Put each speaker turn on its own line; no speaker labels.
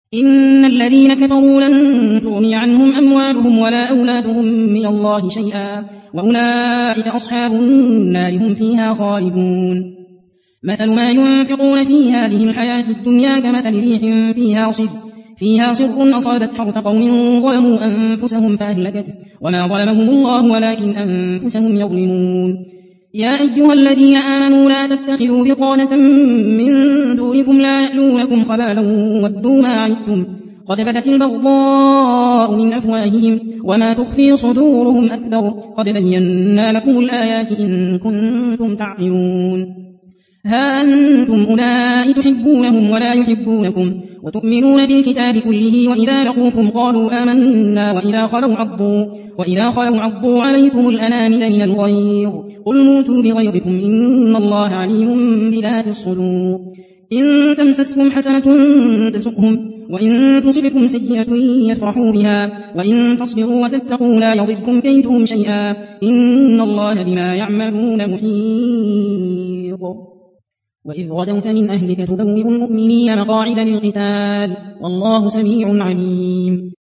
إن الذين كفروا لن تغني عنهم أموالهم ولا أولادهم من الله شيئا وأولئك أصحاب النار هم فيها خالدون مثل ما ينفقون في هذه الحياة الدنيا كمثل ريح فيها صر أصابت حرث قوم ظلموا أنفسهم فأهلكته وما ظلمهم الله ولكن أنفسهم يظلمون يا أيها الذين آمنوا لا تتخذوا بطانة من دونكم لا يألونكم خبالا ودوا ما عنتم قد بدت البغضاء من أفواههم وما تخفي صدورهم أكبر قد بينا لكم الآيات إن كنتم تعقلون ها أنتم أولئك تحبونهم ولا يحبونكم وتؤمنون بالكتاب كله وإذا لقوكم قالوا آمنا وإذا خلوا عضوا عليكم الأنامل من الغيظ قل موتوا بغيظكم إن الله عليم بذات الصدور إن تمسسكم حسنة تسؤهم وإن تصبكم سيئة يفرحوا بها وإن تصبروا وتتقوا لا يضركم كيدهم شيئا إن الله بما يعملون محيط وإذ غدوت من أهلك تبوئ المؤمنين مقاعد للقتال والله سميع عليم